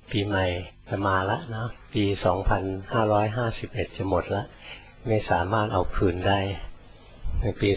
ปีใหม่จะมาละเนาะปี2551จะหมดละไม่สามารถเอาคืนได้ในปี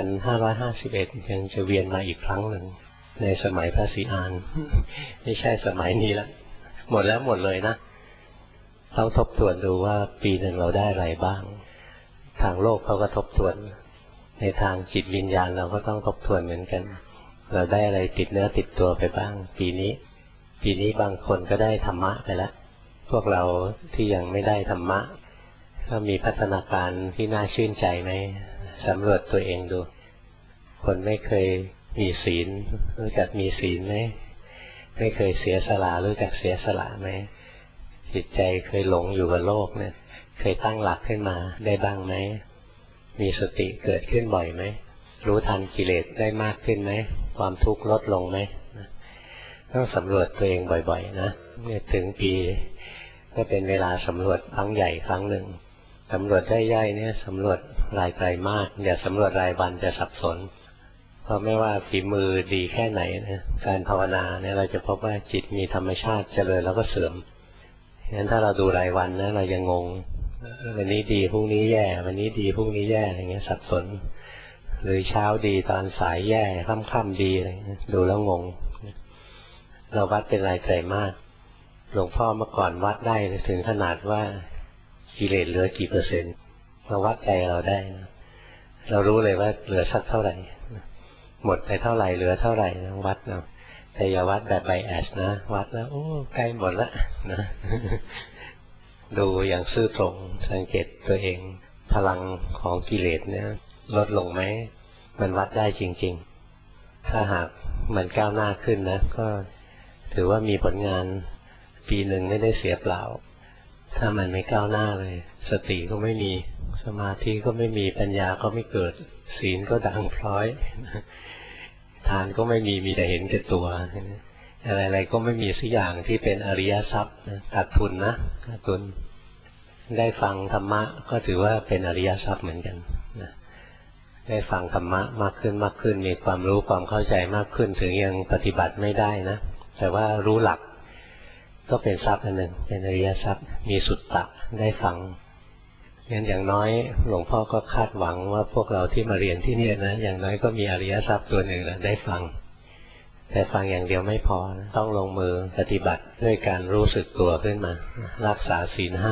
2551ยังจะเวียนมาอีกครั้งหนึ่งในสมัยพระศรีอานไม่ใช่สมัยนี้ละหมดแล้วหมดเลยนะต้องทบทวนดูว่าปีหนึ่งเราได้อะไรบ้างทางโลกเขาก็ทบทวนในทางจิตวิญญาณเราก็ต้องทบทวนเหมือนกันเราได้อะไรติดเนื้อติดตัวไปบ้างปีนี้บางคนก็ได้ธรรมะไปแล้วพวกเราที่ยังไม่ได้ธรรมะก็มีพัฒนาการที่น่าชื่นใจไหมสำรวจตัวเองดูคนไม่เคยมีศีลรู้จักมีศีลไหมไม่เคยเสียสละรู้จักเสียสละไหมจิตใจเคยหลงอยู่กับโลกเนี่ยเคยตั้งหลักขึ้นมาได้บ้างไหมมีสติเกิดขึ้นบ่อยไหมรู้ทันกิเลสได้มากขึ้นไหมความทุกข์ลดลงไหมต้องสำรวจตัวเองบ่อยๆนะเนี่ยถึงปีก็เป็นเวลาสำรวจครั้งใหญ่ครั้งหนึ่งสำรวจได้ย่อยเนี่ยสำรวจรายไตรมาสอย่าสำรวจรายวันจะสับสนเพราะไม่ว่าฝีมือดีแค่ไหนนะการภาวนาเนี่ยเราจะพบว่าจิตมีธรรมชาติเจริญแล้วก็เสื่อมงั้นถ้าเราดูรายวันนะเราจะงงวันนี้ดีพรุ่งนี้แย่วันนี้ดีพรุ่งนี้แย่อะไรเงี้ยสับสนหรือเช้าดีตอนสายแย่ค่ำๆดีอะไรเงี้ยดูแล้วงงเราวัดเป็นรายไตรมาสหลวงพ่อเมื่อก่อนวัดได้ถึงขนาดว่ากิเลสเหลือกี่เปอร์เซ็นต์เราวัดใจเราได้นะเรารู้เลยว่าเหลือสักเท่าไหร่หมดไปเท่าไหร่เหลือเท่าไหร่วัดเนาะแต่อย่าวัดแบบไบแอสนะวัดแล้วโอ้ใกล้หมดละนะดูอย่างซื่อตรงสังเกตตัวเองพลังของกิเลสเนี่ยลดลงไหมมันวัดได้จริงๆถ้าหากมันก้าวหน้าขึ้นนะก็ถือว่ามีผลงานปีหนึ่งไม่ได้เสียเปล่าถ้ามันไม่ก้าวหน้าเลยสติก็ไม่มีสมาธิก็ไม่มีปัญญาก็ไม่เกิดศีลก็ด่างพร้อยทานก็ไม่มีแต่เห็นแก่ตัวอะไรๆก็ไม่มีสักอย่างที่เป็นอริยทรัพย์ขาดทุนนะขาดทุนได้ฟังธรรมะก็ถือว่าเป็นอริยทรัพย์เหมือนกันได้ฟังธรรมะมากขึ้นมีความรู้ความเข้าใจมากขึ้นถึงยังปฏิบัติไม่ได้นะแต่ว่ารู้หลักก็เป็นทรัพย์อันหนึ่งเป็นอริยทรัพย์มีสุตตะได้ฟังงั้นอย่างน้อยหลวงพ่อก็คาดหวังว่าพวกเราที่มาเรียนที่นี่นะอย่างน้อยก็มีอริยทรัพย์ตัวหนึ่งนะได้ฟังแต่ฟังอย่างเดียวไม่พอนะต้องลงมือปฏิบัติด้วยการรู้สึกตัวขึ้นมารักษาศีล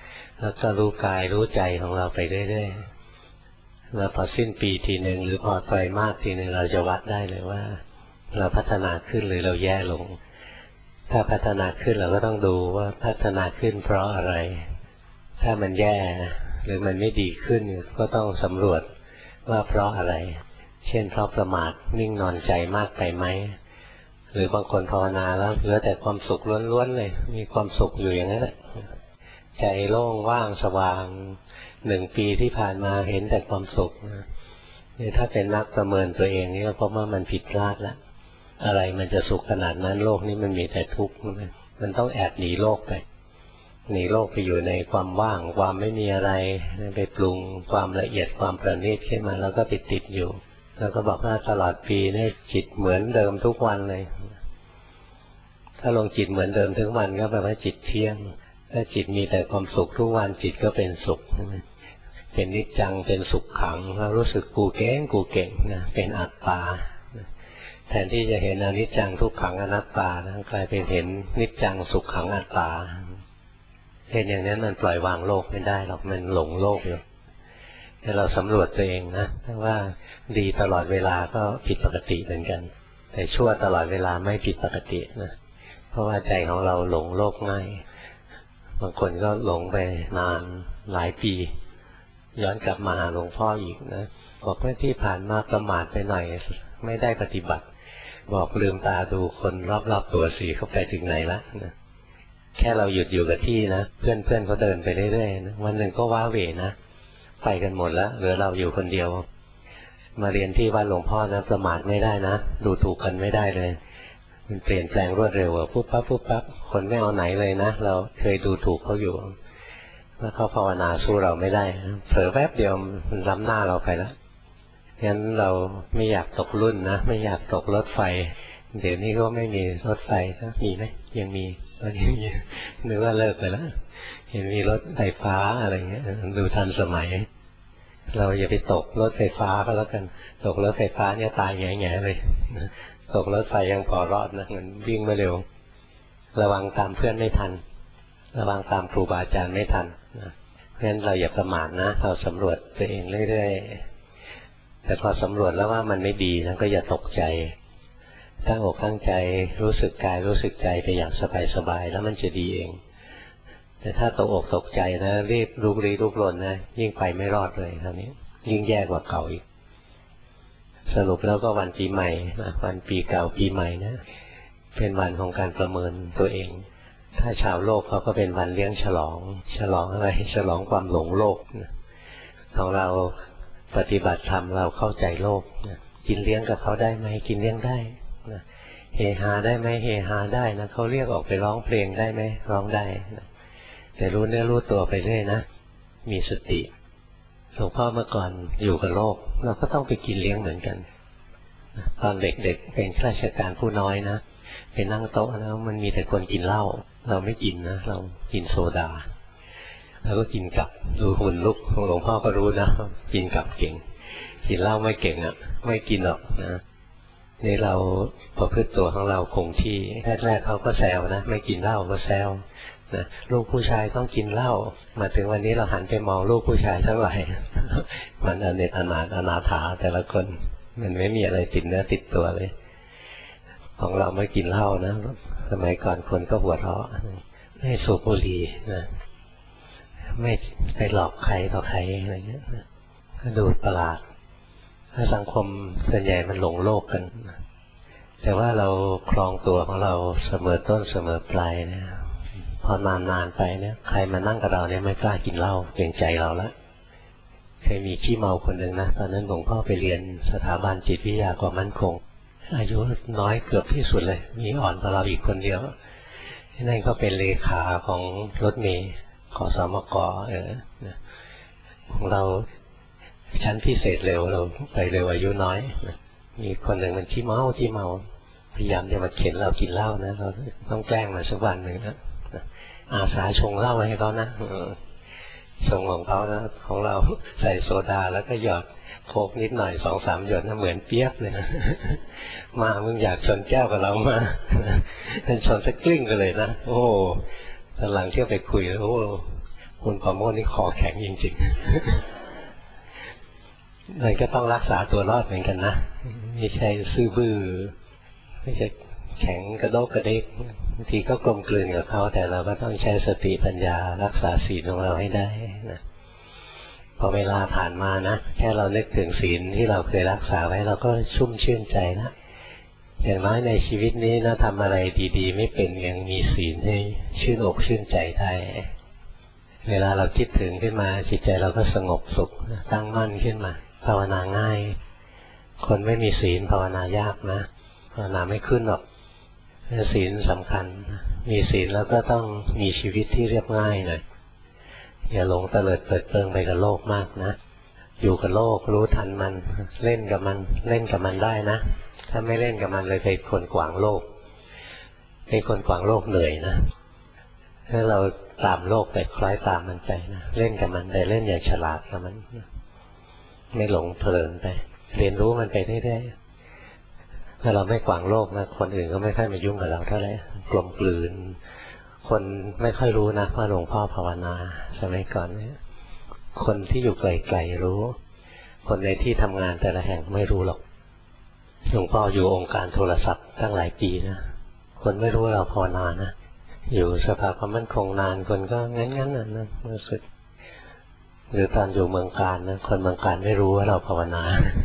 5แล้วก็รู้กายรู้ใจของเราไปเรื่อยๆแล้วพอสิ้นปีทีหนึ่งหรือพอไตรมาสทีหนึ่งเราจะวัดได้เลยว่าเราพัฒนาขึ้นหรือเราแย่ลงถ้าพัฒนาขึ้นเราก็ต้องดูว่าพัฒนาขึ้นเพราะอะไรถ้ามันแย่หรือมันไม่ดีขึ้นก็ต้องสำรวจว่าเพราะอะไรเช่นเพราะประมาทนิ่งนอนใจมากไปไหมหรือบางคนภาวนาแล้วเหลือแต่ความสุขล้วนๆเลยมีความสุขอยู่อย่างนั้นแหละใจโล่งว่างสว่าง1 ปีที่ผ่านมาเห็นแต่ความสุขนี่ถ้าเป็นนักประเมินตัวเองนี่ก็เพราะว่ามันผิดพลาดแล้วอะไรมันจะสุขขนาดนั้นโลกนี้มันมีแต่ทุกข์มันต้องแอบหนีโลกไปหนีโลกไปอยู่ในความว่างความไม่มีอะไรไปปรุงความละเอียดความประณีตขึ้นมาแล้วก็ติดอยู่แล้วก็บอกว่าตลอดปีนี่จิตเหมือนเดิมทุกวันเลยถ้าลงจิตเหมือนเดิมทุกวันก็แปลว่าจิตเที่ยงถ้าจิตมีแต่ความสุขทุกวันจิตก็เป็นสุขเป็นนิจจังเป็นสุขขังแล้วรู้สึกกูเก่งนะเป็นอัตตาแทนที่จะเห็นอนิจจังทุกขังอนัตตานะกลายเป็นเห็นนิจจังสุขขังอัตตาเห็นอย่างนั้นมันปล่อยวางโลกไม่ได้หรอกมันหลงโลกอยู่ให้เราสำรวจตัวเองนะถ้าว่าดีตลอดเวลาก็ผิดปกติเหมือนกันแต่ชั่วตลอดเวลาไม่ผิดปกตินะเพราะว่าใจของเราหลงโลกง่ายบางคนก็หลงไปนานหลายปีย้อนกลับมาหาหลวงพ่ออีกนะบอกว่าที่ผ่านมาประมาทไปหน่อยไม่ได้ปฏิบัติบอกลืมตาดูคนรอบๆตัวสิเขาไปถึงไหนแล้วนะแค่เราหยุดอยู่กับที่นะเพื่อนเขาเดินไปเรื่อยๆนะวันหนึ่งก็ว้าเหวนะไปกันหมดแล้วเหลือเราอยู่คนเดียวมาเรียนที่วัดหลวงพ่อนะประมาทไม่ได้นะดูถูกกันไม่ได้เลยมันเปลี่ยนแปลงรวดเร็วปุ๊บปั๊บคนไม่เอาไหนเลยนะเราเคยดูถูกเขาอยู่ว่าเขาภาวนาสู้เราไม่ได้เผลอแป๊บเดียวมันล้ำหน้าเราไปแล้วงั้นเราไม่อยากตกรุ่นนะไม่อยากตกรถไฟเดี๋ยวนี้ก็ไม่มีรถไฟนะมีไหมยังมีตอนนี้นึกว่าเลิกไปแล้วเห็นมีรถไฟฟ้าอะไรเงี้ยดูทันสมัยเราอย่าไปตกรถไฟฟ้าก็แล้วกันตกรถไฟฟ้าเนี่ยตายแง่ๆเลยตกรถไฟยังพอรอดนะมันวิ่งไม่เร็วระวังตามเพื่อนไม่ทันระวังตามครูบาอาจารย์ไม่ทันนะเพราะฉะนั้นเราอย่าประมาทนะเราสำรวจตัวเองเรื่อยๆแต่พอสำรวจแล้วว่ามันไม่ดีนะก็อย่าตกใจตั้งอกตั้งใจรู้สึกกายรู้สึกใจไปอย่างสบายๆแล้วมันจะดีเองแต่ถ้าตกอกตกใจนะรีบลุกลี้ลุกลนนะยิ่งไปไม่รอดเลยคราวนี้ยิ่งแย่กว่าเก่าอีกสรุปแล้วก็วันปีใหม่นะวันปีเก่าปีใหม่นะเป็นวันของการประเมินตัวเองถ้าชาวโลกเขาก็เป็นวันเลี้ยงฉลองอะไรฉลองความหลงโลกนะของเราปฏิบัติธรรมเราเข้าใจโลกนะกินเลี้ยงกับเขาได้ไหมกินเลี้ยงได้นะเฮฮาได้ไหมเฮฮาได้นะเขาเรียกออกไปร้องเพลงได้ไหมร้องได้นะแต่รู้เนื้อรู้ตัวไปเรื่อยนะมีสติหลวงพ่อเมื่อก่อนอยู่กับโลกเราก็ต้องไปกินเลี้ยงเหมือนกันตอนเด็กๆเป็นข้าราชการผู้น้อยนะไปนั่งโต๊ะแล้วมันมีแต่คนกินเหล้าเราไม่กินนะเรากินโซดาแล้วก็กินกับดูหุ่นลุกหลวงพ่อก็รู้นะกินกับเก่งกินเหล้าไม่เก่งอ่ะไม่กินหรอกนะนี่เราประพฤติตัวของเราคงที่แรกๆเขาก็แซวนะไม่กินเหล้าก็แซวนะลูกผู้ชายต้องกินเหล้ามาถึงวันนี้เราหันไปมองลูกผู้ชายทั้งหลายมันอเนกอนาถาแต่ละคนมันไม่มีอะไรติดเนื้อติดตัวเลยของเราไม่กินเหล้านะสมัยก่อนคนก็หัวเราะไม่สูบบุหรี่นะไม่ไปหลอกใครต่อใครอะไรเงี้ยก็ดูประหลาดถ้าสังคมส่วนใหญ่มันหลงโลกกันแต่ว่าเราครองตัวของเราเสมอต้นเสมอปลายนะพอนานๆไปเนี่ยใครมานั่งกับเราเนี่ยไม่กล้ากินเหล้าเกรงใจเราละเคยมีขี้เมาคนหนึ่งนะตอนนั้นหลวงพ่อไปเรียนสถาบันจิตวิทยาความมั่นคงอายุน้อยเกือบที่สุดเลยมีอ่อนกว่าเราอีกคนเดียวนั่นก็เป็นเลขาของรถเมล์ขอสมกของเราชั้นพิเศษเร็วเราไปเร็วอายุน้อยมีคนหนึ่งมันขี้เมาพยายามจะมาเข็นเรากินเหล้านะเราต้องแกล้งมาสักวันหนึ่งนะอาสาชงเหล้าให้เขานะชงของเขานะของเราใส่โซดาแล้วก็หยอดโคกนิดหน่อย2-3 หยดนะเหมือนเปี๊ยบเลยนะมามึงอยากชนแก้วกับเรามาเป็นชนสักกลิ้งกันเลยนะโอ้ตอนหลังเที่ยวไปคุยแล้วโอ้คุณประโมทนี่คอแข็งจริงๆมันก็ต้องรักษาตัวรอดเหมือนกันนะไม่ใช่ซื่อบื้อไม่ใช่แข็งกระโดกกระเดกบางทีก็กลมกลืนกับเขาแต่เราก็ต้องใช้สติปัญญารักษาศีลของเราให้ได้นะพอเวลาผ่านมานะแค่เรานึกถึงศีลที่เราเคยรักษาไว้เราก็ชุ่มชื่นใจนะอย่างน้อยในชีวิตนี้นะทำอะไรดีๆไม่เป็นยังมีศีลให้ชื่นอกชื่นใจได้เวลาเราคิดถึงขึ้นมาจิตใจเราก็สงบสุขตั้งมั่นขึ้นมาภาวนาง่ายคนไม่มีศีลภาวนายากนะภาวนาไม่ขึ้นหรอกศีลสำคัญมีศีลแล้วก็ต้องมีชีวิตที่เรียบง่ายหน่อยอย่าหลงเตลิดเปิดเปิงไปกับโลกมากนะอยู่กับโลกรู้ทันมันเล่นกับมันได้นะถ้าไม่เล่นกับมันเลยเป็นคนขวางโลกเป็นคนขวางโลกเหนื่อยนะถ้าเราตามโลกไปคล้อยตามมันไปนะเล่นกับมันแต่เล่นอย่างฉลาดกับมันไม่หลงเพลินไปเรียนรู้มันไปเรื่อยๆถ้าเราไม่ขวางโลกนะคนอื่นก็ไม่ค่อยมายุ่งกับเราเท่าไหร่กลมกลืนคนไม่ค่อยรู้นะว่าหลวงพ่อภาวนาสมัยก่อนเนี่ยคนที่อยู่ไกลๆรู้คนในที่ทำงานแต่ละแห่งไม่รู้หรอกหลวงพ่ออยู่องค์การโทรศัพท์ตั้งหลายปีนะคนไม่รู้เราภาวนานะอยู่สภาความมั่นคงนานคนก็งั้นๆนะรู้สึกหรือตอนอยู่เมืองการนะคนเมืองการไม่รู้ว่าเราภาวนา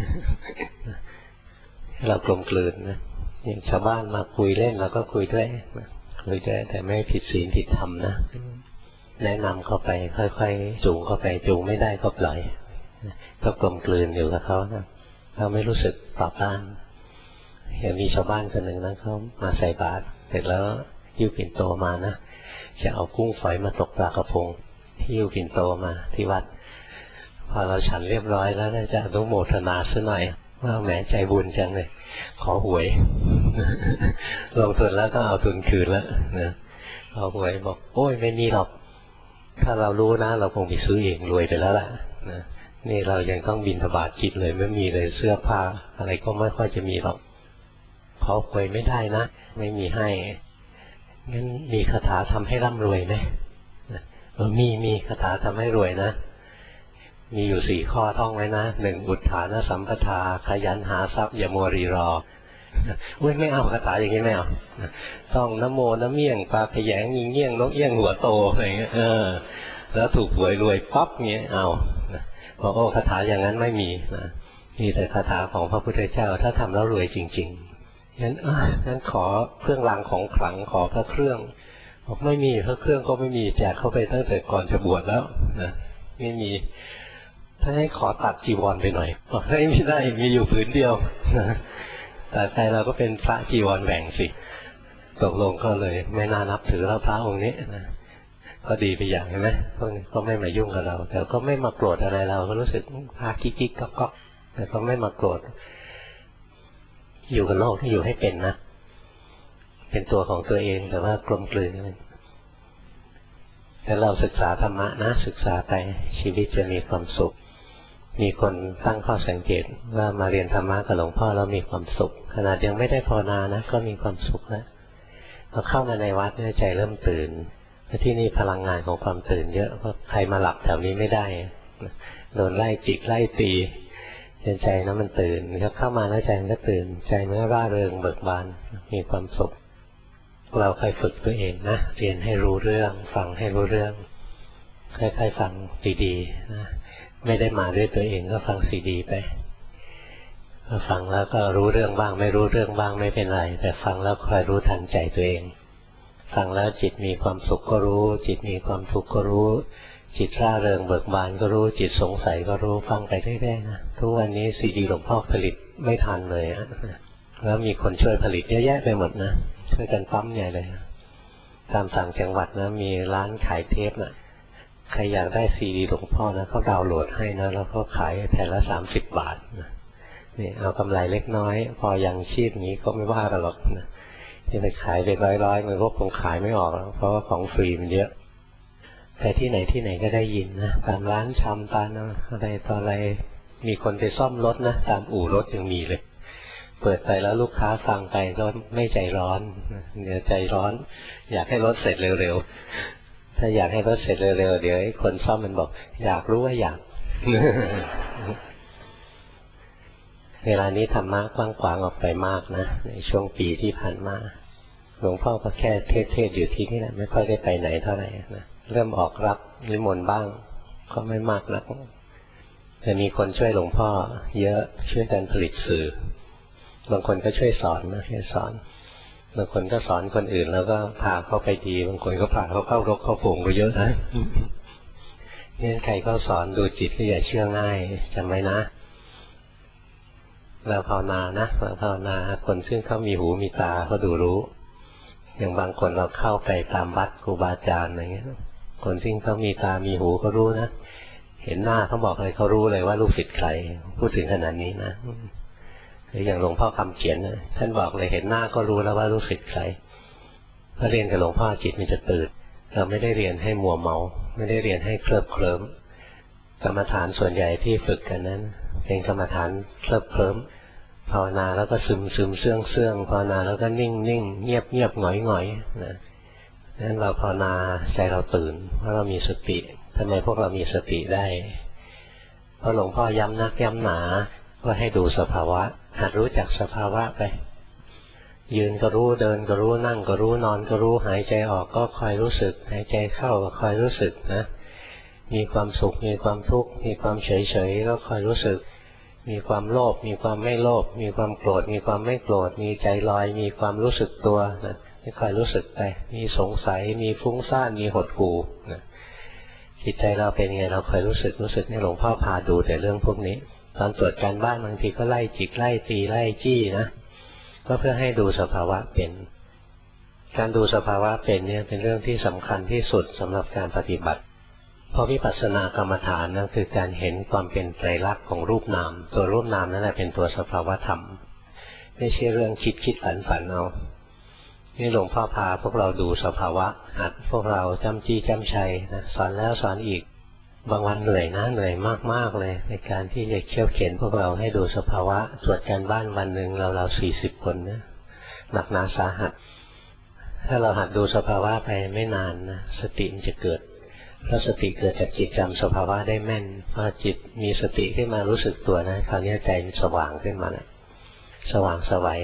เรากลมกลืนนะอย่างชาวบ้านมาคุยเล่นเราก็คุยด้วยคุยด้วยแต่ไม่ผิดศีลผิดธรรมนะแนะนำเข้าไปค่อยๆจูงเข้าไปจูงไม่ได้ก็ปล่อยก็กลมกลืนอยู่กับเขานะเราไม่รู้สึกต่อต้านเห็นมีชาวบ้านคนหนึ่งนะเขามาใส่บาตรเสร็จแล้วหิ้วปิ่นโตมานะจะเอากุ้งฝอยมาตกปลากระพงหิ้วปิ่นโตมาที่วัดพอเราฉันเรียบร้อยแล้วจะอนุโมทนาซะหน่อยว่าแหมใจบุญจังเลยขอหวยลงทุนแล้วก็เอาทุนคืนแล้วนะเอาหวยบอกโอ้ยไม่มีหรอกถ้าเรารู้นะเราคงไปซื้อเองรวยไปแล้วล่ะนะนี่เรายังต้องบิณฑบาตกินเลยไม่มีเลยเสื้อผ้าอะไรก็ไม่ค่อยจะมีหรอกขอหวยไม่ได้นะไม่มีให้งั้นมีคาถาทำให้ร่ำรวยไหมมีคาถาทำให้รวยนะมีอยู่4 ข้อท่องไว้นะ1อุทธานสัมปทาขยันหาทรัพย์อย่ามัวรีรออุ้ยไม่เอาคาถาอย่างนี้ไม่เอาต้องนะโมนะเมี่ยงปลาขยงยิงเงี้ยงนกเอี้ยงหัวโตอะไรเงี้ยแล้วถูกหวยรวยปั๊บเงี้ยเอาบอกโอ้คาถาอย่างนั้นไม่มีนะมีแต่คาถาของพระพุทธเจ้าถ้าทำแล้วรวยจริงๆงั้นขอเครื่องรางของขลังขอพระเครื่องบอกไม่มีพระเครื่องก็ไม่มีแจกเข้าไปตั้งแต่ก่อนจะบวชแล้วนะไม่มีถ้าให้ขอตัดจีวรไปหน่อยบอกไม่ได้มีอยู่ผืนเดียวแต่ใจเราก็เป็นพระจีวรแหว่งสิตกลงก็เลยไม่น่านับถือแล้วพระองค์นี้นะก็ดีไปอย่างใช่ไหมพวกนี้ก็ไม่มายุ่งกับเราแต่ก็ไม่มาโกรธอะไรเราก็รู้สึกพระกิ๊กก็แต่ก็ไม่มาโกรธอยู่กับโลกที่อยู่ให้เป็นนะเป็นตัวของตัวเองแต่ว่ากลมกลืนแต่เราศึกษาธรรมะนะศึกษาไปชีวิตจะมีความสุขมีคนตั้งข้อสังเกตว่ามาเรียนธรรมะกับหลวงพ่อแล้วมีความสุขขนาดยังไม่ได้ภาวนานะก็มีความสุขแล้วพอเข้ามาในวัดเนี่ยใจเริ่มตื่นที่นี่พลังงานของความตื่นเยอะเพราะใครมาหลับแถวนี้ไม่ได้โดนไล่จิกไล่ตีใจนั้นมันตื่นเข้ามาแล้วใจมันก็ตื่นใจมันก็ร่าเริงเบิกบานมีความสุขเราค่อยฝึกตัวเองนะเรียนให้รู้เรื่องฟังให้รู้เรื่องค่อยๆฟังดีๆนะไม่ได้มาด้วยตัวเองก็ฟังซีดีไปฟังแล้วก็รู้เรื่องบ้างไม่รู้เรื่องบ้างไม่เป็นไรแต่ฟังแล้วคอยรู้ทันใจตัวเองฟังแล้วจิตมีความสุขก็รู้จิตมีความทุกข์ก็รู้จิตร่าเริงเบิกบานก็รู้จิตสงสัยก็รู้ฟังไปเรื่อยๆนะทุกวันนี้ซีดีหลวงพ่อผลิตไม่ทันเลยแล้วมีคนช่วยผลิตเยอะแยะไปหมดนะช่วยกันปั๊มใหญ่เลยตามต่างจังหวัดนะมีร้านขายเทปนะใครอยากได้ซีดีหลวงพ่อนะเขาดาวน์โหลดให้นะแล้วก็ขายแผ่นละ30 บาทนะนี่เอากำไรเล็กน้อยพอยังชีพนี้ก็ไม่ว่ากันหรอกนะที่ไปขายเป็นร้อยๆมันก็คงขายไม่ออกเพราะว่าของฟรีมันเยอะแต่ที่ไหนก็ได้ยินนะตามร้านชำตามอะไรตอนอะไรมีคนไปซ่อมรถนะตามอู่รถยังมีเลยเปิดไปแล้วลูกค้าฟังไปก็ไม่ใจร้อนเดี๋ยวใจร้อนอยากให้รถเสร็จเร็วๆถ้าอยากให้รถเสร็จเร็วๆเดี๋ยวคนซ่อมมันบอกอยากรู้ว่าอยาก เวลานี้ธรรมะกว้างขวางออกไปมากนะในช่วงปีที่ผ่านมาหลวงพ่อก็แค่เทศอยู่ที่นี่แหละไม่ค่อยได้ไปไหนเท่าไหร่นะเริ่มออกรับนิมนต์บ้างก็ไม่มากนักแต่มีคนช่วยหลวงพ่อเยอะช่วยกันผลิตสื่อบางคนก็ช่วยสอนนะช่วยสอนบางคนก็สอนคนอื่นแล้วก็พาเขาไปดีบางคนก็พาเขาเข้ารกเข้าฝูงก็เยอะนะนี่ใครก็สอนดูจิตก็อย่าเชื่อง่ายจำไว้นะเราภาวนานะเราภาวนาคนซึ่งเขามีหูมีตาเขาดูรู้อย่างบางคนเราเข้าไปตามวัดครูบาอาจารย์อะไรเงี้ยคนซึ่งเขามีตามีหูก็รู้นะเห็นหน้าเขาบอกเลยเขารู้เลยว่าลูกศิษย์ใครพูดถึงขนาดนี้นะหรืออย่างหลวงพ่อคำเขียนนะท่านบอกเลยเห็นหน้าก็รู้แล้วว่าลูกศิษย์ใครพอเรียนกับหลวงพ่อจิตมันจะตื่นเราไม่ได้เรียนให้มัวเมาไม่ได้เรียนให้เคลิบเคลิ้มกรรมฐานส่วนใหญ่ที่ฝึกกันนั้นเป็นกรรมฐานเคลิบเคลิ้มภาวนาแล้วก็ซึมเสื่องภาวนาแล้วก็นิ่งเงียบหงอยนะนั้นเราภาวนาใจเราตื่นเพราะเรามีสติทำไมพวกเรามีสติได้เพราะหลวงพ่อย้ำนักย้ำหนาว่าให้ดูสภาวะหัดรู้จักสภาวะไปยืนก็รู้เดินก็รู้นั่งก็รู้นอนก็รู้หายใจออกก็คอยรู้สึกหายใจเข้าก็คอยรู้สึกนะมีความสุขมีความทุกข์มีความเฉยก็คอยรู้สึกมีความโลภมีความไม่โลภมีความโกรธมีความไม่โกรธมีใจลอยมีความรู้สึกตัวนะคอยรู้สึกไปมีสงสัยมีฟุ้งซ่านมีหดหู่นะจิตใจเราเป็นไงเราคอยรู้สึกเนี่ยหลวงพ่อพาดูแต่เรื่องพวกนี้ตอนตรวจการบ้านบางทีก็ไล่จิกไล่ตีไล่จี้นะก็เพื่อให้ดูสภาวะเป็นการดูสภาวะเป็นเนี่ยเป็นเรื่องที่สำคัญที่สุดสำหรับการปฏิบัติเพราะวิปัสสนากรรมฐานนั่นคือการเห็นความเป็นไตรลักษณ์ของรูปนามตัวรูปนามนั่นแหละเป็นตัวสภาวะธรรมเไม่ใช่เรื่องคิดฝันเอานี่หลวงพ่อพาพวกเราดูสภาวะหัดพวกเราจำจี้จำชัยนะสอนแล้วสอนอีกบางวันเหนื่อยนะเหนื่อยมากๆเลยในการที่จะเขี่ยวเข็นพวกเราให้ดูสภาวะตรวจการบ้านวันหนึ่งเรา40 คนนะหนักหนาสาหัสถ้าเราหัดดูสภาวะไปไม่นานนะสติมันจะเกิดเพราะสติเกิดจากจิตจำสภาวะได้แม่นพอจิตมีสติขึ้นมารู้สึกตัวนะคราวนี้ใจมันสว่างขึ้นมานะสว่างไสว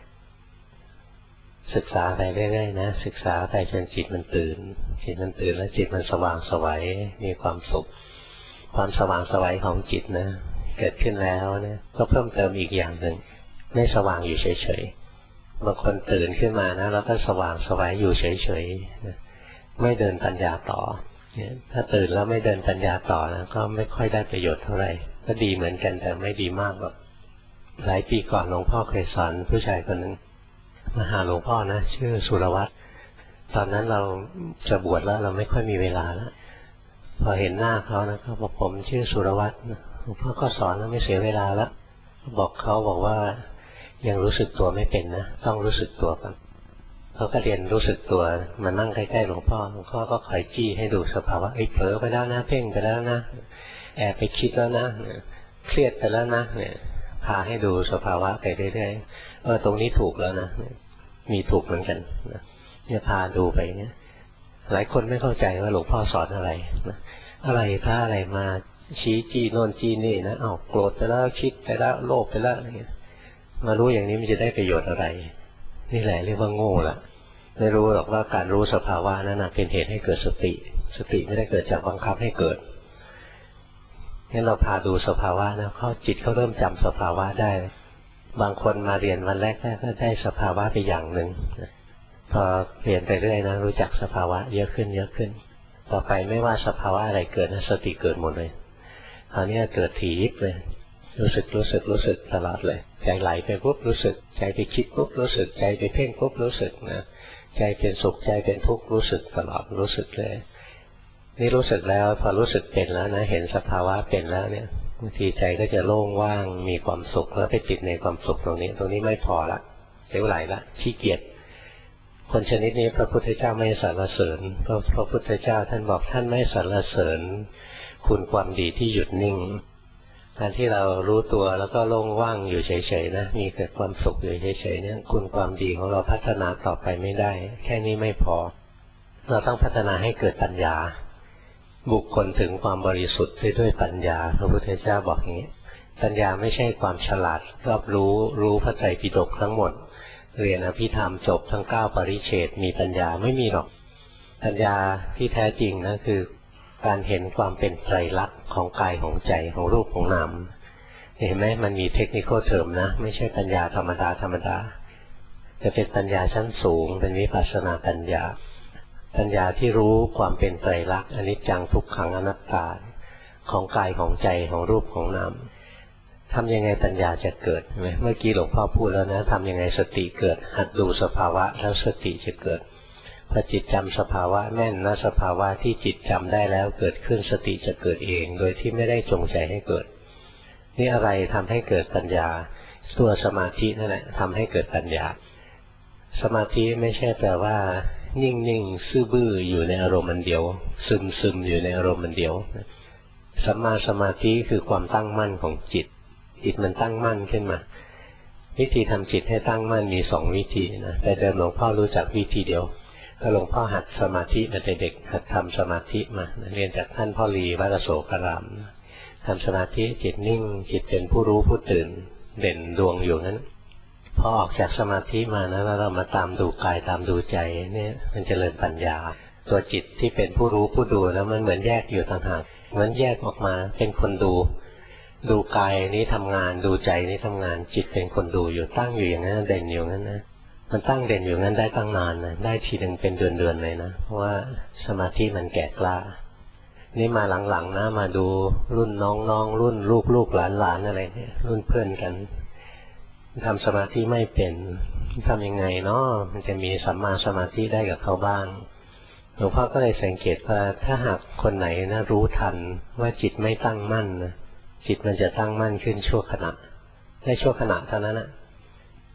ศึกษาไปเรื่อยๆนะศึกษาไปจนจิตมันตื่นแล้วจิตมันสว่างไสวมีความสุขความสว่างไสวของจิตนะเกิดขึ้นแล้วนะก็เพิ่มเติมอีกอย่างหนึ่งไม่สว่างอยู่เฉยๆบางคนตื่นขึ้นมานะแล้วก็สว่างไสวอยู่เฉยๆนะไม่เดินปัญญาต่อถ้าตื่นแล้วไม่เดินปัญญาต่อนะก็ไม่ค่อยได้ประโยชน์เท่าไหร่ก็ดีเหมือนกันแต่ไม่ดีมากหรอกหลายปีก่อนหลวงพ่อเคยสอนผู้ชายคนหนึ่งมาหาหลวงพ่อนะชื่อสุรวัตรตอนนั้นเราจะบวชแล้วเราไม่ค่อยมีเวลาแล้วพอเห็นหน้าเขานะเขาบอกผมชื่อสุรวัตรหลวงพ่อก็สอนแล้วไม่เสียเวลาแล้วบอกว่ายังรู้สึกตัวไม่เป็นนะต้องรู้สึกตัวก่อนเขาก็เรียนรู้สึกตัวมานั่งใกล้ๆหลวงพ่อก็คอยจี้ให้ดูสภาวะเผลอไปแล้วนะเพ่งไปแล้วนะแอบไปคิดแล้วนะเครียดไปแล้วนะเนี่ยพาให้ดูสภาวะไปเรื่อยๆตรงนี้ถูกแล้วนะมีถูกเหมือนกันเนี่ยพาดูไปเนี่ยหลายคนไม่เข้าใจว่าหลวงพ่อสอนอะไรนะอะไรถ้าอะไรมาชี้จี้โน่นจี้นี่นะโกรธไปแล้วคิดไปแล้วโลภไปแล้วอะไรเงี้ยมารู้อย่างนี้มันจะได้ประโยชน์อะไรนี่แหละเรียกว่าโง่ละไม่รู้หรอกว่าการรู้สภาวะนั้นเป็นเหตุให้เกิดสติไม่ได้เกิดจากบังคับให้เกิดงั้นเราพาดูสภาวะนะจิตเขาเริ่มจำสภาวะได้บางคนมาเรียนวันแรกก็ได้สภาวะไปอย่างหนึ่งพอเรียนไปเรื่อยนะรู้จักสภาวะเยอะขึ้นต่อไปไม่ว่าสภาวะอะไรเกิดนะสติเกิดหมดเลยคราวนี้เกิดถี่ยิบเลยรู้สึกตลอดเลยใจไหลไปปุ๊บรู้สึกใจไปคิดปุ๊บรู้สึกใจไปเพ่งปุ๊บรู้สึกนะใจเป็นสุขใจเป็นทุกข์รู้สึกตลอดรู้สึกเลยนี่รู้สึกแล้วพอรู้สึกเป็นแล้วนะเห็นสภาวะเป็นแล้วเนี่ยบางทีใจก็จะโล่งว่างมีความสุขแล้วไปติดในความสุขตรงนี้ไม่พอละเสียไหลละขี้เกียจคนชนิดนี้พระพุทธเจ้าไม่สรรเสริญเพราะพระพุทธเจ้าท่านบอกท่านไม่สรรเสริญคุณความดีที่หยุดนิ่งการที่เรารู้ตัวแล้วก็โล่งว่างอยู่เฉยๆนะมีเกิดความสุขอยู่เฉยๆเนี่ยคุณความดีของเราพัฒนาต่อไปไม่ได้แค่นี้ไม่พอเราต้องพัฒนาให้เกิดปัญญาบุคคลถึงความบริสุทธิ์ด้วยปัญญาพระพุทธเจ้าบอกอย่างนี้ปัญญาไม่ใช่ความฉลาดรอบรู้พระไตรปิฎกทั้งหมดเรียนอภิธรรมจบทั้ง9ปริเฉดมีปัญญาไม่มีหรอกปัญญาที่แท้จริงนะคือการเห็นความเป็นไตรลักษณ์ของกายของใจของรูปของนามเห็นไหมมันมีเทคนิคเทอมนะไม่ใช่ปัญญาธรรมดาจะเป็นปัญญาชั้นสูงเป็นวิปัสสนาปัญญาที่รู้ความเป็นไตรลักษณ์อนิจจังทุกขังอนัตตาของกายของใจของรูปของนามทำยังไงปัญญาจะเกิดเมื่อกี้หลวงพ่อพูดแล้วนะทำยังไงสติเกิดหัดดูสภาวะแล้วสติจะเกิดพอจิตจำสภาวะแม่นนะสภาวะที่จิตจำได้แล้วเกิดขึ้นสติจะเกิดเองโดยที่ไม่ได้จงใจให้เกิดนี่อะไรทำให้เกิดปัญญาตัวสมาธินั่นแหละทำให้เกิดปัญญาสมาธิไม่ใช่แปลว่านิ่งซื่อบื้ออยู่ในอารมณ์อันเดียวซึมอยู่ในอารมณ์อันเดียวสัมมาสมาธิคือความตั้งมั่นของจิตมันตั้งมั่นขึ้นมาวิธีทำจิตให้ตั้งมั่นมี2วิธีนะแต่เดิมหลวงพ่อรู้จักวิธีเดียวก็หลวงพ่อหัดสมาธิมาแต่เด็กหัดทำสมาธิมาเรียนจากท่านพ่อลีวัดอโศกรามทำสมาธิจิตนิ่งจิตเป็นผู้รู้ผู้ตื่นเด่นดวงอยู่นั้นพอออกจากสมาธิมานะแล้วเรามาตามดูกายตามดูใจเนี่ยมันเจริญปัญญาตัวจิตที่เป็นผู้รู้ผู้ดูแล้วมันเหมือนแยกอยู่ต่างหากเหมือนแยกออกมาเป็นคนดูกายนี้ทำงานดูใจนี้ทำงานจิตเป็นคนดูอยู่ตั้งอยู่อย่างนั้นเด่นอยู่งั้นนะมันตั้งเด่นอยู่งั้นได้ตั้งนานนะได้ทีหนึ่งเป็นเดือนเลยนะเพราะว่าสมาธิมันแก่กล้านี่มาหลังๆนะมาดูรุ่นน้องรุ่นลูกหลานอะไรเนี่ยรุ่นเพื่อนกันทำสมาธิไม่เป็นทำยังไงเนาะมันจะมีสัมมาสมาธิได้กับเขาบ้างหลวงพ่อก็เลยสังเกตว่าถ้าหากคนไหนนะรู้ทันว่าจิตไม่ตั้งมั่นนะจิตมันจะตั้งมั่นขึ้นชั่วขณะได้ชั่วขณะเท่านั้นนะ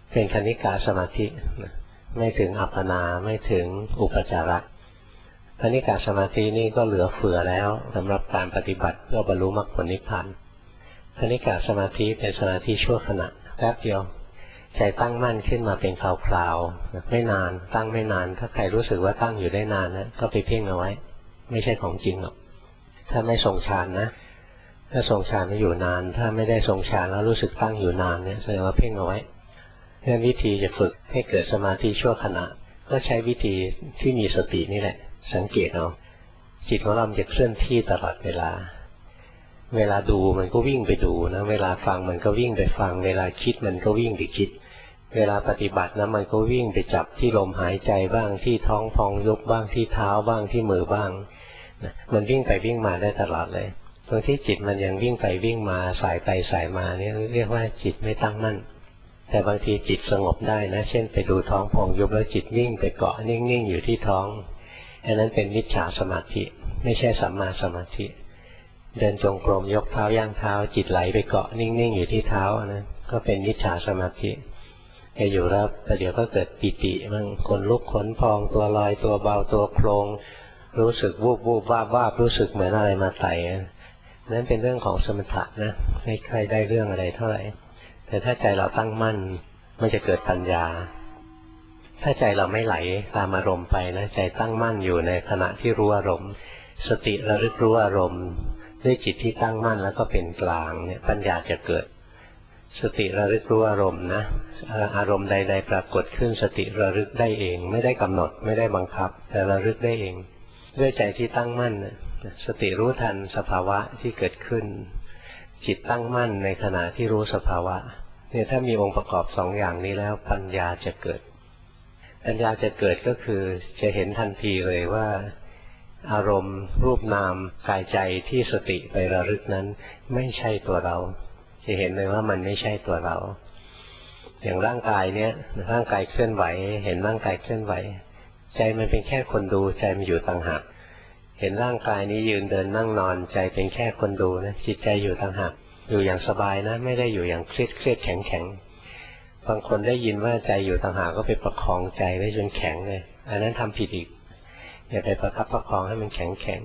เป็นคณิกาสมาธิไม่ถึงอัปปนาไม่ถึงอุปจาระคณิกาสมาธินี่ก็เหลือเฟือแล้วสำหรับการปฏิบัติเพื่อบรรลุมรรคผลนิพพานคณิกาสมาธิเป็นสมาธิชั่วขณะแป๊บเดียวใจตั้งมั่นขึ้นมาเป็นคราวๆไม่นานตั้งไม่นานถ้าใครรู้สึกว่าตั้งอยู่ได้นานนะก็ไปเพ่งเอาไว้ไม่ใช่ของจริงหรอกถ้าไม่ทรงฌานนะถ้าทรงฌานจะอยู่นานถ้าไม่ได้ทรงฌานแล้วรู้สึกตั้งอยู่นานเนี่ยแสดงว่าเพ่งเอาไว้เรื่องวิธีจะฝึกให้เกิดสมาธิชั่วขณะก็ใช้วิธีที่มีสตินี่แหละสังเกตเอาจิตของเราจะเคลื่อนที่ตลอดเวลาดูมันก็วิ่งไปดูนะเวลาฟังมันก็วิ่งไปฟังเวลาคิดมันก็วิ่งไปคิดเวลาปฏิบัตินะมันก็วิ่งไปจับที่ลมหายใจบ้างที่ท้องพองยุบบ้างที่เท้าบ้างที่มือบ้างนะมันวิ่งไปวิ่งมาได้ตลอดเลยตรงที่จิตมันยังวิ่งไปวิ่งมาสายไปสายมาเนี่ยเรียกว่าจิตไม่ตั้งมั่นแต่บางทีจิตสงบได้นะเช่นไปดูท้องพองยุบแล้วจิตนิ่งไปเกาะนิ่งๆอยู่ที่ท้องอันนั้นเป็นมิจฉาสมาธิไม่ใช่สัมมาสมาธิเดินจงกรมยกเท้าย่างเท้าจิตไหลไปเกาะนิ่งๆอยู่ที่เท้านะก็เป็นมิจฉาสมาธิแกอยู่แล้วแต่เดี๋ยวก็เกิดปิติมั่งขนลุกขนพองตัวลอยตัวเบาตัวโครงรู้สึกวูบวูบวาบรู้สึกเหมือนอะไรมาไต่นั่นเป็นเรื่องของสมถะนะไม่ใครได้เรื่องอะไรเท่าไหร่แต่ถ้าใจเราตั้งมั่นมันจะเกิดปัญญาถ้าใจเราไม่ไหลตามอารมณ์ไปนะใจตั้งมั่นอยู่ในขณะที่รู้อารมณ์สติระลึกรู้อารมณ์ด้วยจิตที่ตั้งมั่นแล้วก็เป็นกลางเนี่ยปัญญาจะเกิดสติระลึกรู้อารมณ์นะอารมณ์ใดๆปรากฏขึ้นสติระลึกได้เองไม่ได้กำหนดไม่ได้บังคับแต่ระลึกได้เองด้วยใจที่ตั้งมั่นสติรู้ทันสภาวะที่เกิดขึ้นจิตตั้งมั่นในขณะที่รู้สภาวะเนี่ยถ้ามีองค์ประกอบสองอย่างนี้แล้วปัญญาจะเกิดปัญญาจะเกิดก็คือจะเห็นทันทีเลยว่าอารมณ์รูปนามกายใจที่สติไประลึกนั้นไม่ใช่ตัวเราจะเห็นเลยว่ามันไม่ใช่ตัวเราอย่างร่างกายเนี้ยร่างกายเคลื่อนไหวเห็นร่างกายเคลื่อนไหวใจมันเป็นแค่คนดูใจมันอยู่ต่างหากเห็นร่างกายนี้ยืนเดินนั่งนอนใจเป็นแค่คนดูนะจิตใจอยู่ต่างหากอยู่อย่างสบายนะไม่ได้อยู่อย่างเครียดแข็งบางคนได้ยินว่าใจอยู่ต่างหากก็ไปประคองใจไว้จนแข็งเลยอันนั้นทำผิดอีกอย่าไปประคับประคองให้มันแข็ง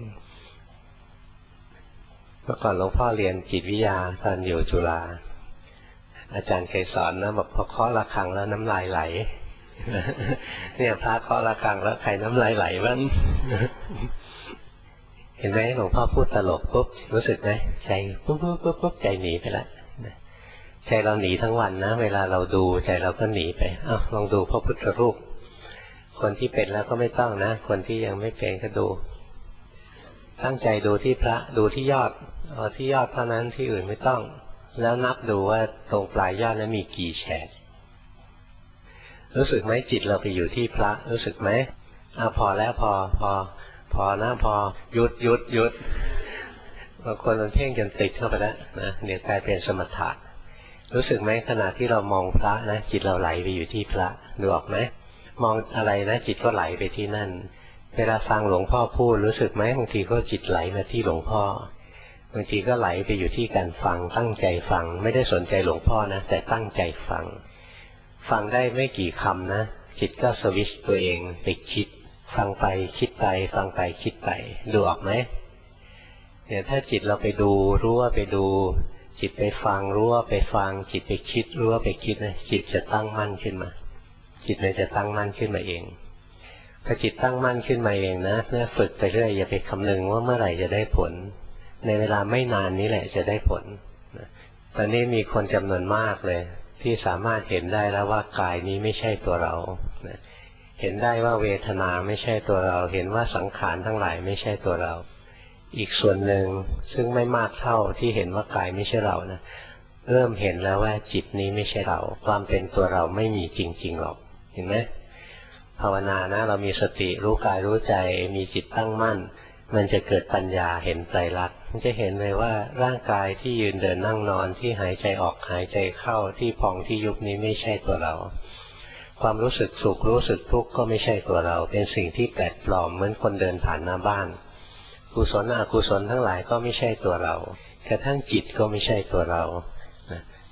เมื่อก่อนหลวงพ่อเรียนจิตวิทยาตอนอยู่จุฬาอาจารย์เคยสอนนะบอกพอเคาะระฆังแล้วน้ำลายไหลเนี่ยพระเคาะระฆังแล้วใครน้ำลายไหลบ้างเห็นไหมหลวงพ่อพูดตลกปุ๊บรู้สึกไหมใจปุ๊บใจหนีไปละใจเราหนีทั้งวันนะเวลาเราดูใจเราก็หนีไปลองดูพระพุทธรูปคนที่เป็นแล้วก็ไม่ต้องนะคนที่ยังไม่เป็นก็ดูตั้งใจดูที่พระดูที่ยอดเอาที่ยอดเท่านั้นที่อื่นไม่ต้องแล้วนับดูว่าตรงปลายยอดนั้นมีกี่แฉกรู้สึกไหมจิตเราไปอยู่ที่พระรู้สึกไหมพอแล้วพอนะพอหยุดบางคนมันเพ่งจนติดเข้าไปแล้วนะเดี๋ยวกลายเป็นสมถะรู้สึกไหมขณะที่เรามองพระนะจิตเราไหลไปอยู่ที่พระดูออกไหมมองอะไรนะจิตก็ไหลไปที่นั่นเวลาฟังหลวงพ่อพูดรู้สึกไหมบางทีก็จิตไหลมาที่หลวงพ่อบางทีก็ไหลไปอยู่ที่การฟังตั้งใจฟังไม่ได้สนใจหลวงพ่อนะแต่ตั้งใจฟังได้ไม่กี่คำนะจิตก็สวิตช์ตัวเองไปคิดฟังไปคิดไปฟังไปคิดไปดูออกไหมเนี่ยถ้าจิตเราไปดูรู้ว่าไปดูจิตไปฟังรู้ว่าไปฟังจิตไปคิดรู้ว่าไปคิดนะจิตจะตั้งมั่นขึ้นมาจิตมันจะตั้งมั่นขึ้นมาเองพอจิตตั้งมั่นขึ้นมาเองนะเนี่ยฝึกไปเรื่อยอย่าไปคำนึงว่าเมื่อไหร่จะได้ผลในเวลาไม่นานนี้แหละจะได้ผลตอนนี้มีคนจำนวนมากเลยที่สามารถเห็นได้แล้วว่ากายนี้ไม่ใช่ตัวเราเห็นได้ว่าเวทนาไม่ใช่ตัวเราเห็นว่าสังขารทั้งหลายไม่ใช่ตัวเราอีกส่วนหนึ่งซึ่งไม่มากเท่าที่เห็นว่ากายไม่ใช่เรานะเริ่มเห็นแล้วว่าจิตนี้ไม่ใช่เราความเป็นตัวเราไม่มีจริงๆหรอกเห็นไหมภาวนานะเรามีสติรู้กายรู้ใจมีจิตตั้งมั่นมันจะเกิดปัญญาเห็นไตรลักษณ์มันจะเห็นเลยว่าร่างกายที่ยืนเดินนั่งนอนที่หายใจออกหายใจเข้าที่พองที่ยุบนี้ไม่ใช่ตัวเราความรู้สึกสุขรู้สึกทุกข์ก็ไม่ใช่ตัวเราเป็นสิ่งที่แปลกปลอมเหมือนคนเดินผ่านหน้าบ้านกุศลอกุศลทั้งหลายก็ไม่ใช่ตัวเรากระทั่งจิตก็ไม่ใช่ตัวเรา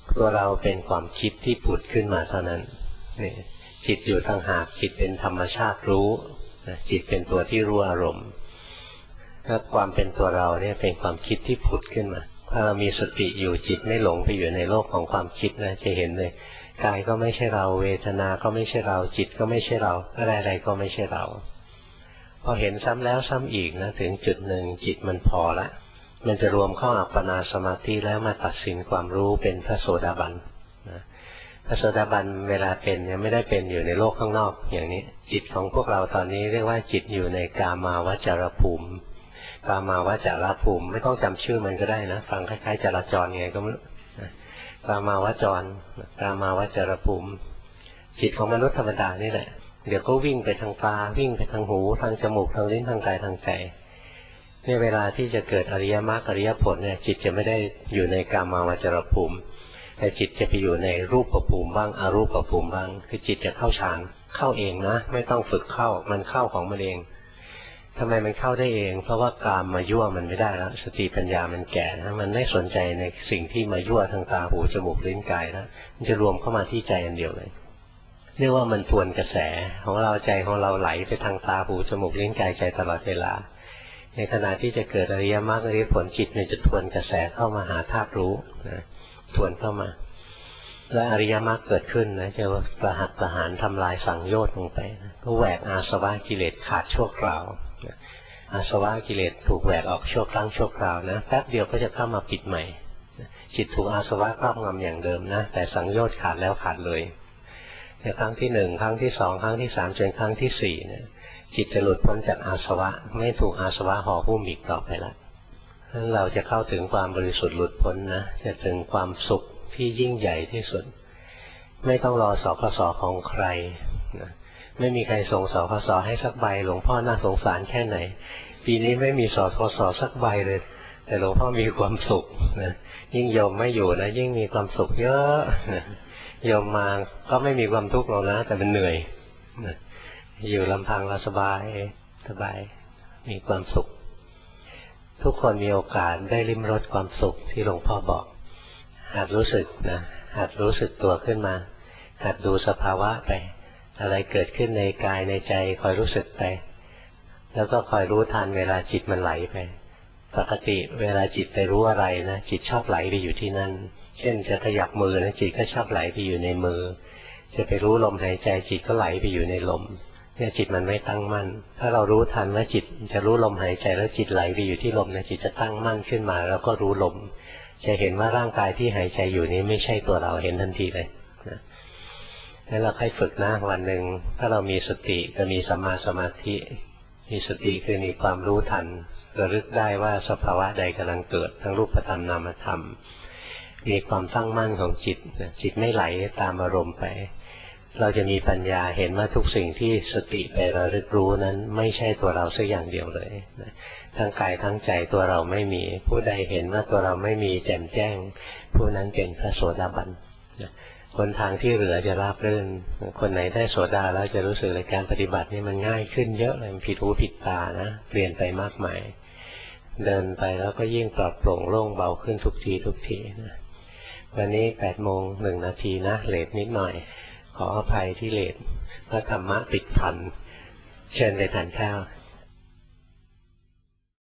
ตัวเราเป็นความคิดที่ผุดขึ้นมาเท่านั้นนี่จิตอยู่ต่างหากจิตเป็นธรรมชาติรู้จิตเป็นตัวที่รู้อารมณ์ถ้าความเป็นตัวเราเนี่ยเป็นความคิดที่ผุดขึ้นมาถ้าเรามีสติอยู่จิตไม่หลงไปอยู่ในโลกของความคิดนะจะเห็นเลยกายก็ไม่ใช่เราเวทนาก็ไม่ใช่เราจิตก็ไม่ใช่เราอะไรๆก็ไม่ใช่เราพอเห็นซ้ำแล้วซ้ำอีกนะถึงจุดหนึ่งจิตมันพอละมันจะรวมเข้าอัปปนาสมาธิแล้วมาตัดสินความรู้เป็นพระโสดาบันนะพระโสดาบันเวลาเป็นเนี่ยไม่ได้เป็นอยู่ในโลกข้างนอกอย่างนี้จิตของพวกเราตอนนี้เรียกว่าจิตอยู่ในกามาวจรภูมิกามาวจรภูมิไม่ต้องจำชื่อมันก็ได้นะฟังคล้ายๆจราจรไงก็ไม่รู้กามาวจรกามาวจรภูมิจิตของมนุษย์ธรรมดานี่แหละเดี๋ยวก็วิ่งไปทางตาวิ่งไปทางหูทางจมูกทางลิ้นทางกายทางใจในเวลาที่จะเกิดอริยมรรคอริยผลเนี่ยจิตจะไม่ได้อยู่ในกามาวจรภูมิแต่จิตจะไปอยู่ในรูปภูมิบ้างอรูปภูมิบ้างคือจิตจะเข้าฌานเข้าเองนะไม่ต้องฝึกเข้ามันเข้าของมันเองทำไมมันเข้าได้เองเพราะว่ากามมายั่วมันไม่ได้แล้วสติปัญญามันแก่นะมันไม่สนใจในสิ่งที่มายั่วทางตาหูจมูกลิ้นกายแล้วมันจะรวมเข้ามาที่ใจอันเดียวเลยเรียกว่ามันทวนกระแสของเราใจของเราไหลไปทางตาหูจมูกลิ้นกายใจตลอดเวลาในขณะที่จะเกิดอริยมรรคอริยผลจิตมันจะทวนกระแสเข้ามาหาธาตุรู้นะทวนเข้ามาและอริยมรรคเกิดขึ้นนะจะประหัตประหารทำลายสังโยชน์ลงไปนะก็แหวกอาสวะกิเลสขาดชั่วคราวอาสวะกิเลสถูกแหวกออกชั่วครั้งชั่วคราวนะแป๊บเดียวก็จะเข้ามาปิดใหม่จิตถูกอาสวะครอบงำอย่างเดิมนะแต่สังโยชน์ขาดแล้วขาดเลยในครั้งที่หนึ่งครั้งที่สองครั้งที่สามจนครั้งที่สี่เนี่ยจิตจะหลุดพ้นจากอาสวะไม่ถูกอาสวะห่อหุ้มอีกต่อไปละนั้นเราจะเข้าถึงความบริสุทธิ์หลุดพ้นนะจะถึงความสุขที่ยิ่งใหญ่ที่สุดไม่ต้องรอสคสของใครนะไม่มีใครส่งสคสให้สักใบหลวงพ่อน่าสงสารแค่ไหนปีนี้ไม่มีสคสสักใบเลยแต่หลวงพ่อมีความสุขนะยิ่งโยมไม่อยู่นะยิ่งมีความสุขเยอะนะโยมมาก็ไม่มีความทุกข์หรอกนะแต่มันเหนื่อยนะอยู่ลำพังเราสบายมีความสุขทุกคนมีโอกาสได้ลิ้มรสความสุขที่หลวงพ่อบอกหัดรู้สึกนะหัดรู้สึกตัวขึ้นมาหัดดูสภาวะไปอะไรเกิดขึ้นในกายในใจคอยรู้สึกไปแล้วก็คอยรู้ทันเวลาจิตมันไหลไปปกติเวลาจิตไปรู้อะไรนะจิตชอบไหลไปอยู่ที่นั่นเช่นจะขยับมือนะจิตก็ชอบไหลไปอยู่ในมือจะไปรู้ลมหายใจจิตก็ไหลไปอยู่ในลมเนี่ยจิตมันไม่ตั้งมั่นถ้าเรารู้ทันว่าจิตจะรู้ลมหายใจแล้วจิตไหลไปอยู่ที่ลมนะจิตจะตั้งมั่นขึ้นมาแล้วก็รู้ลมจะเห็นว่าร่างกายที่หายใจอยู่นี้ไม่ใช่ตัวเราเห็นทันทีเลยนะแล้วเราค่อยฝึกนะวันหนึ่งถ้าเรามีสติจะมีสัมมาสมาธิมีสติคือมีความรู้ทันระลึกได้ว่าสภาวะใดกำลังเกิดทั้งรูปธรรมนามธรรมมีความตั้งมั่นของจิตจิตไม่ไหลตามอารมณ์ไปเราจะมีปัญญาเห็นว่าทุกสิ่งที่สติไประลึกรู้นั้นไม่ใช่ตัวเราสักอย่างเดียวเลยทั้งกายทั้งใจตัวเราไม่มีผู้ใดเห็นว่าตัวเราไม่มีแจ่มแจ้งผู้นั้นเป็นพระโสดาบันคนทางที่เหลือจะราบรื่นคนไหนได้โสดาแล้วจะรู้สึกเลยการปฏิบัตินี่มันง่ายขึ้นเยอะเลยผิดหูผิดตานะเปลี่ยนไปมากมายเดินไปแล้วก็ยิ่งปลอดโปร่งโล่งเบาขึ้นทุกทีนะวันนี้8:01 นาทีนะเลทนิดหน่อยขออภัยที่เลทพระธรรมะติดพันเชิญไปทานข้าว